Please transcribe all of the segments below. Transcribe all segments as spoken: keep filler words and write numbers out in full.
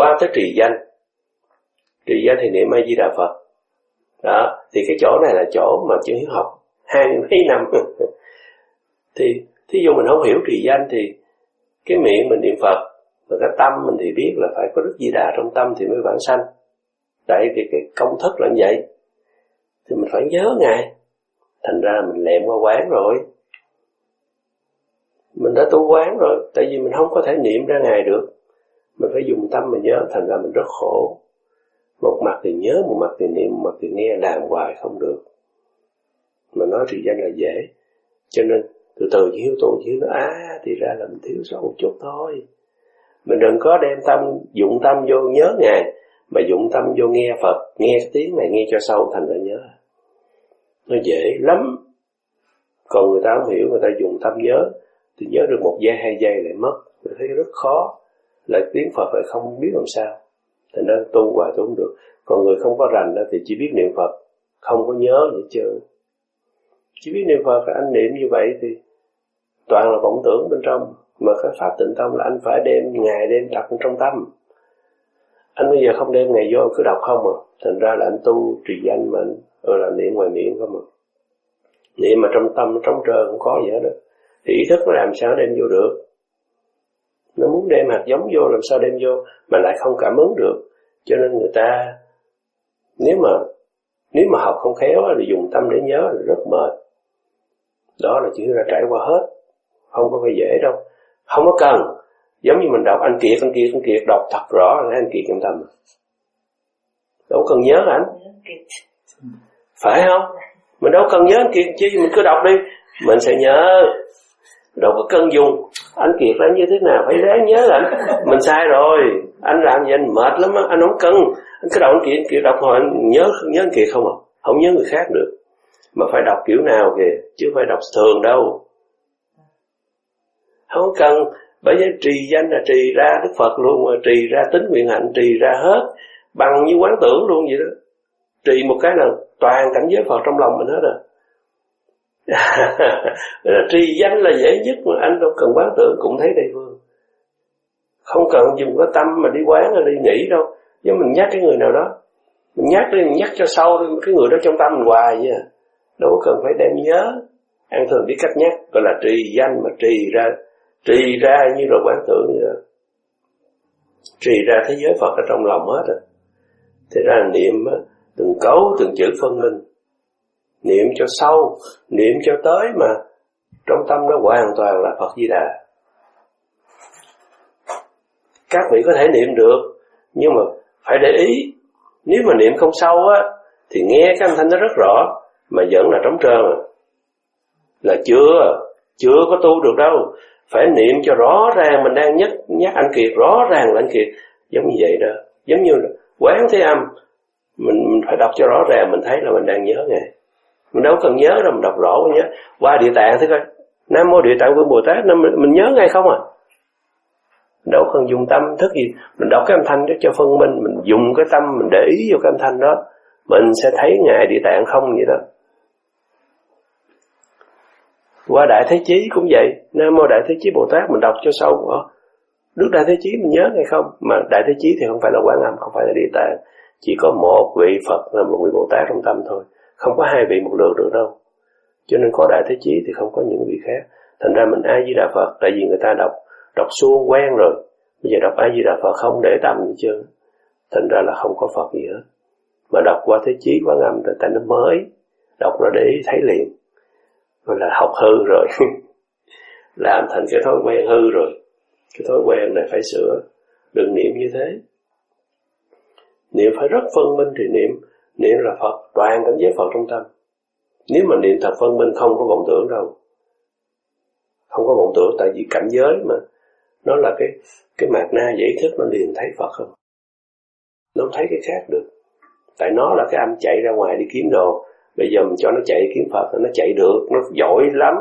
qua tới trì danh. Trì danh thì niệm A Di Đà Phật. Đó, thì cái chỗ này là chỗ mà Chân Hiếu học hai mấy năm. Thì thí dụ mình không hiểu trì danh thì cái miệng mình niệm Phật, mà cái tâm mình thì biết là phải có Đức Di Đà trong tâm thì mới vãng sanh. Tại vì cái công thức là như vậy. Thì mình phải nhớ Ngài. Thành ra mình lẹm qua quán rồi. Mình đã tu quán rồi. Tại vì mình không có thể niệm ra Ngài được. Mình phải dùng tâm mình nhớ. Thành ra mình rất khổ. Một mặt thì nhớ, một mặt thì niệm, một mặt thì nghe, làm hoài không được. Mà nói trì danh là dễ. Cho nên từ từ chỉ hiếu tụng, chỉ hiếu nói á thì ra là mình thiếu sót một chút thôi. Mình đừng có đem tâm, dụng tâm vô nhớ Ngài, mà dụng tâm vô nghe Phật, nghe cái tiếng này nghe cho sâu thành ra nhớ. Nó dễ lắm. Còn người ta không hiểu, người ta dùng tâm nhớ thì nhớ được một giây hai giây lại mất. Tôi thấy rất khó. Lại tiếng Phật lại không biết làm sao. Thành ra tu hoài tu không được. Còn người không có rành đó thì chỉ biết niệm Phật, không có nhớ gì hết trơn. Chỉ biết niệm Phật là anh niệm như vậy thì toàn là vọng tưởng bên trong. Mà cái pháp tịnh tâm là anh phải đem Ngài đem đặt trong tâm. Anh bây giờ không đem Ngài vô, cứ đọc không à. Thành ra là anh tu trì danh mà anh ừ, là niệm ngoài miệng không à. Niệm mà trong tâm trống trơn không có gì hết đó. Thì ý thức nó làm sao đem vô được. Nó muốn đem hạt giống vô làm sao đem vô, mà lại không cảm ứng được. Cho nên người ta nếu mà nếu mà học không khéo thì dùng tâm để nhớ là rất mệt. Đó là chữ đã trải qua hết. Không có phải dễ đâu. Không có cần. Giống như mình đọc anh Kiệt, anh Kiệt, anh Kiệt đọc thật rõ là anh Kiệt trong tâm. Đâu cần nhớ anh. Phải không? Mình đâu cần nhớ anh Kiệt chứ, mình cứ đọc đi. Mình sẽ nhớ. Đâu có cần dùng anh Kiệt là như thế nào, phải ráng nhớ anh. Mình sai rồi. Anh làm gì anh mệt lắm á, anh không cần. Anh cứ đọc anh Kiệt, anh Kiệt đọc hồi anh nhớ, nhớ anh Kiệt không à. Không nhớ người khác được. Mà phải đọc kiểu nào kìa, chứ không phải đọc thường đâu. Không cần. Bởi vì trì danh là trì ra Đức Phật luôn, mà trì ra tính nguyện hạnh, trì ra hết bằng như quán tưởng luôn vậy đó. Trì một cái là toàn cảnh giới Phật trong lòng mình hết rồi. Trì danh là dễ nhất mà anh đâu cần quán tưởng cũng thấy đây phương. Không cần dùng cái tâm mà đi quán hay đi nghĩ đâu. Nếu mình nhắc cái người nào đó, mình nhắc đi, mình nhắc cho sâu đi, cái người đó trong tâm mình hoài vậy à. Đâu có cần phải đem nhớ. Ăn thường biết cách nhắc, gọi là trì danh mà trì ra. Trì ra như là quán tưởng vậy đó. Trì ra thế giới Phật ở trong lòng hết rồi. Thì ra là niệm á, từng cấu, từng chữ phân minh. Niệm cho sâu, niệm cho tới mà trong tâm nó hoàn toàn là Phật Di Đà. Các vị có thể niệm được, nhưng mà phải để ý. Nếu mà niệm không sâu á, thì nghe cái âm thanh nó rất rõ, mà vẫn là trống trơn à. Là chưa, chưa có tu được đâu. Phải niệm cho rõ ràng, mình đang nhắc, nhắc anh Kiệt, rõ ràng là anh Kiệt. Giống như vậy đó, giống như là quán thế âm. Mình, mình phải đọc cho rõ ràng, mình thấy là mình đang nhớ Ngài. Mình đâu cần nhớ đâu, mình đọc rõ nhớ. Qua Địa Tạng thế coi, Nam Mô Địa Tạng Vương Bồ Tát, mình, mình nhớ ngay không à. Đâu cần dùng tâm thức gì. Mình đọc cái âm thanh đó cho phân minh, mình dùng cái tâm, mình để ý vô cái âm thanh đó, mình sẽ thấy Ngài Địa Tạng không vậy đó. Qua Đại Thế Chí cũng vậy, Nam Mô Đại Thế Chí Bồ Tát mình đọc cho sâu. Ờ, Đức Đại Thế Chí mình nhớ hay không? Mà Đại Thế Chí thì không phải là Quán Âm, không phải là Địa Tạng, chỉ có một vị Phật là một vị Bồ Tát trong tâm thôi, không có hai vị một lượt được đâu. Cho nên có Đại Thế Chí thì không có những vị khác. Thành ra mình A Di Đà Phật, tại vì người ta đọc đọc suông quen rồi, bây giờ đọc A Di Đà Phật không để tâm gì chứ, thành ra là không có Phật gì hết. Mà đọc qua Thế Chí Quán Âm rồi tại nó mới, đọc nó để thấy liền, rồi là học hư rồi. Làm thành cái thói quen hư rồi. Cái thói quen này phải sửa. Đừng niệm như thế. Niệm phải rất phân minh thì niệm. Niệm là Phật, toàn cảnh giới Phật trong tâm. Nếu mà niệm thật phân minh không có vọng tưởng đâu. Không có vọng tưởng, tại vì cảnh giới mà nó là cái cái mạt na giải thức, nó liền thấy Phật không. Nó không thấy cái khác được. Tại nó là cái âm chạy ra ngoài đi kiếm đồ. Bây giờ mình cho nó chạy kiếm Phật, nó chạy được, nó giỏi lắm.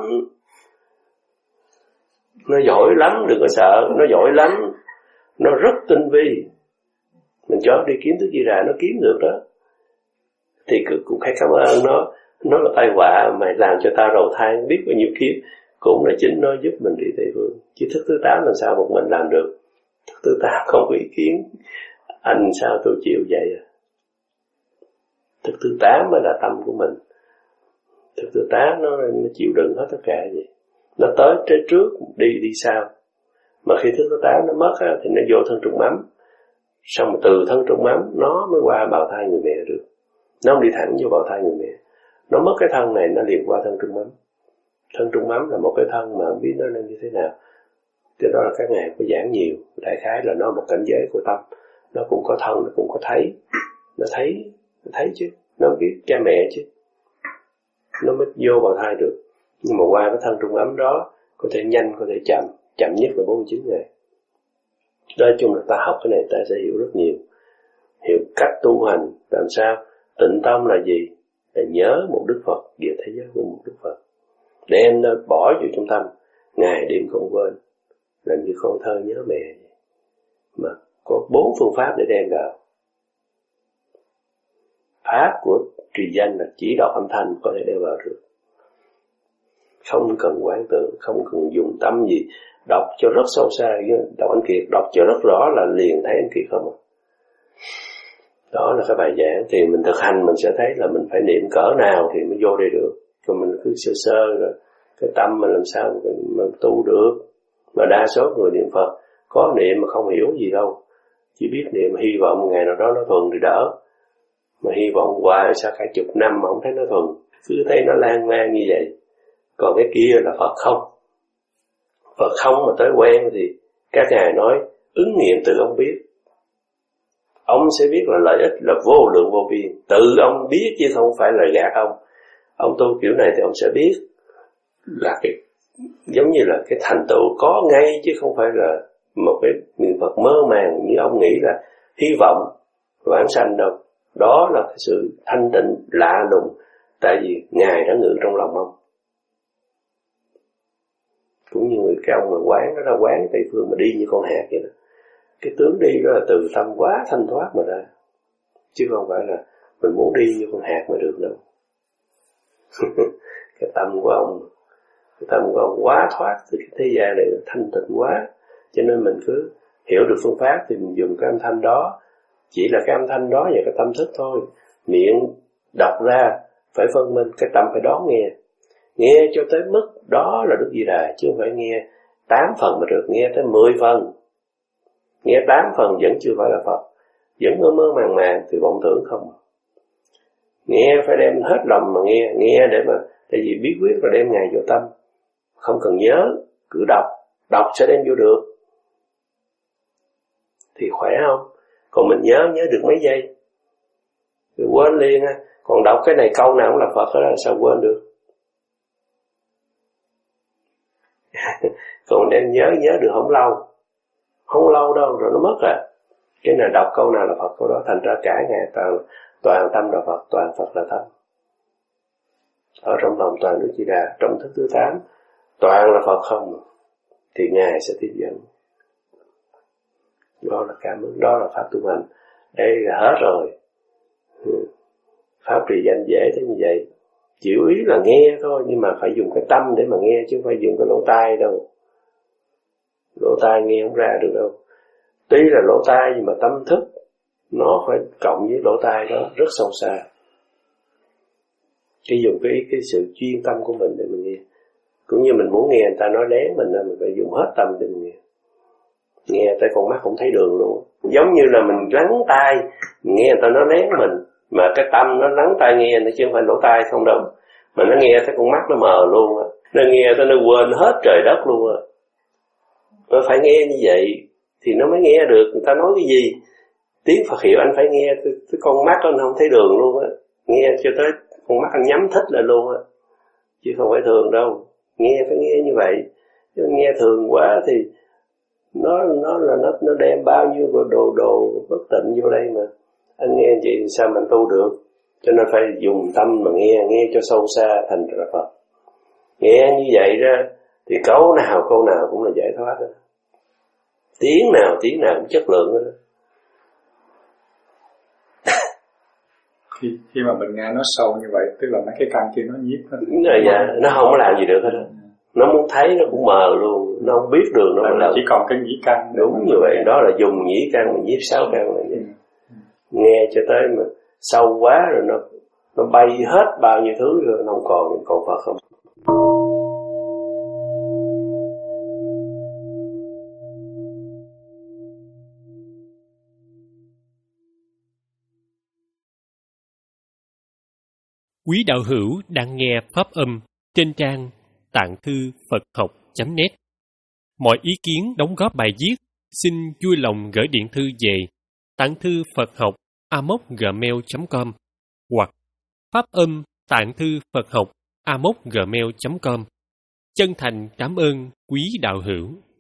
Nó giỏi lắm, đừng có sợ, nó giỏi lắm. Nó rất tinh vi. Mình cho nó đi kiếm thứ gì ra, nó kiếm được đó. Thì cũng phải cảm ơn nó. Nó là tai họa, mày làm cho ta đầu thai, biết bao nhiêu kiếp. Cũng là chính nó giúp mình đi Tây Phương. Chứ thức thứ tám làm sao một mình làm được. Thức thứ tám không có ý kiến. anh sao tôi chịu vậy à? Thức thứ tám mới là tâm của mình. Thức thứ tám nó, nó chịu đựng hết tất cả gì. Nó tới tới trước, đi đi sau. Mà khi thức thứ tám nó mất á, thì nó vô thân trùng mắm. Xong rồi từ thân trùng mắm nó mới qua bào thai người mẹ được. Nó không đi thẳng vô bào thai người mẹ. Nó mất cái thân này nó liền qua thân trùng mắm. Thân trùng mắm là một cái thân mà không biết nó nên như thế nào. Thì đó là các ngài có giảng nhiều. Đại khái là nó một cảnh giới của tâm. Nó cũng có thân, nó cũng có thấy. Nó thấy, nó thấy chứ. Nó biết cha mẹ chứ. Nó mới vô bào thai được. Nhưng mà qua cái thân trùng ấm đó, có thể nhanh, có thể chậm. Chậm nhất là bốn mươi chín ngày. Nói chung là ta học cái này ta sẽ hiểu rất nhiều. Hiểu cách tu hành, làm sao. Tịnh tâm là gì? Là nhớ một Đức Phật, về thế giới của một Đức Phật. Để em nó bỏ vô trong tâm, ngày đêm không quên. Làm như con thơ nhớ mẹ vậy. Mà có bốn phương pháp để đem vào. Pháp của trì danh là chỉ đọc âm thanh có thể đem vào được. Không cần quán tưởng, không cần dùng tâm gì. Đọc cho rất sâu xa. Đọc anh Kiệt, đọc cho rất rõ là liền thấy anh Kiệt không. Đó là cái bài giảng. Thì mình thực hành mình sẽ thấy là mình phải niệm cỡ nào thì mới vô đây được. Còn mình cứ sơ sơ rồi cái tâm mình làm sao mình, mình tu được. Mà đa số người niệm Phật có niệm mà không hiểu gì đâu. Chỉ biết niệm hy vọng một ngày nào đó nó thuần thì đỡ. Mà hy vọng hoài sao cả chục năm mà không thấy nó thuần. Cứ thấy nó lan man như vậy. Còn cái kia là Phật không. Phật không mà tới quen thì các ngài nói ứng nghiệm từ ông biết. Ông sẽ biết là lợi ích là vô lượng vô biên. Tự ông biết chứ không phải là gạt ông. Ông tu kiểu này thì ông sẽ biết là cái giống như là cái thành tựu có ngay chứ không phải là một cái niệm Phật mơ màng như ông nghĩ là hy vọng vãng sanh đâu. Đó là cái sự thanh tịnh lạ lùng, tại vì Ngài đã ngự trong lòng ông. Cũng như người cái ông mà quán, nó ra quán Tây Phương mà đi như con hạt vậy đó. Cái tướng đi đó là từ tâm quá thanh thoát mà ra. Chứ không phải là mình muốn đi như con hạt mà được đâu. Cái tâm của ông, cái tâm của ông quá thoát, cái thế gian này thanh tịnh quá. Cho nên mình cứ hiểu được phương pháp thì mình dùng cái âm thanh đó. Chỉ là cái âm thanh đó và cái tâm thức thôi. Miệng đọc ra phải phân minh, cái tâm phải đón nghe. Nghe cho tới mức đó là Đức Di Đà, chứ không phải nghe tám phần mà được, nghe tới mười phần. Nghe tám phần vẫn chưa phải là Phật, vẫn mơ mơ màng màng thì vọng tưởng không. Nghe phải đem hết lòng mà nghe, nghe để mà, tại vì bí quyết là đem Ngài vô tâm. Không cần nhớ, cứ đọc, đọc sẽ đem vô được. Thì khỏe không? Còn mình nhớ, nhớ được mấy giây rồi quên liền á. Còn đọc cái này câu nào cũng là Phật đó, sao quên được? Còn đem nhớ, nhớ được không lâu. Không lâu đâu, rồi nó mất rồi. Cái nào đọc câu nào là Phật câu đó, thành ra cả ngày toàn, toàn tâm là Phật, toàn Phật là tâm. Ở trong lòng toàn Đức Di Đà, trong thức thứ tám, toàn là Phật không, thì Ngài sẽ tiếp dẫn. Đó là cảm ơn, đó là pháp tu hành. Đây là hết rồi. Pháp trì danh dễ thế như vậy. Chịu ý là nghe thôi, nhưng mà phải dùng cái tâm để mà nghe, chứ không phải dùng cái lỗ tai đâu. Lỗ tai nghe không ra được đâu. Tuy là lỗ tai nhưng mà tâm thức nó phải cộng với lỗ tai đó rất sâu xa. Cái dùng cái cái sự chuyên tâm của mình để mình nghe. Cũng như mình muốn nghe người ta nói lén mình, mình phải dùng hết tâm để mình nghe. Nghe tới con mắt không thấy đường luôn. Giống như là mình lắng tai, mình nghe người ta nói lén mình, mà cái tâm nó lắng tai nghe, nó chứ không phải lỗ tai không đâu. Mà nó nghe tới con mắt nó mờ luôn á. Nó nghe tới nó quên hết trời đất luôn á. Nó phải nghe như vậy thì nó mới nghe được người ta nói cái gì. Tiếng Phật hiệu anh phải nghe, cái con mắt anh không thấy đường luôn á. Nghe cho tới con mắt anh nhắm thích lại luôn á. Chứ không phải thường đâu. Nghe phải nghe như vậy. Chứ nghe thường quá thì nó nó là nó nó đem bao nhiêu đồ đồ bất tịnh vô đây mà. Anh nghe vậy thì sao mình tu được? Cho nên phải dùng tâm mà nghe, nghe cho sâu xa thành ra Phật. Nghe như vậy ra thì câu nào câu nào cũng là giải thoát đó. Tiếng nào tiếng nào cũng chất lượng đó. Khi, khi mà mình nghe nó sâu như vậy, tức là mấy cái căn kia nó nhiếp hết. Rồi dạ, nó không có làm gì được hết. Nó muốn thấy nó cũng mờ luôn, nó không biết đường nó là chỉ còn cái nhĩ căn. Đúng như vậy, đó là dùng nhĩ căn mình nhiếp sáu căn là vậy. Ừ. Nghe cho tới mà sâu quá rồi nó nó bay hết bao nhiêu thứ rồi, nó không còn còn Phật không. Quý đạo hữu đang nghe pháp âm trên trang tạng thư Phật học chấm net. Mọi ý kiến đóng góp bài viết xin vui lòng gửi điện thư về tạng thư Phật học a m o gmail chấm com hoặc pháp âm tạng thư Phật học a m o gmail chấm com. Chân thành cảm ơn quý đạo hữu.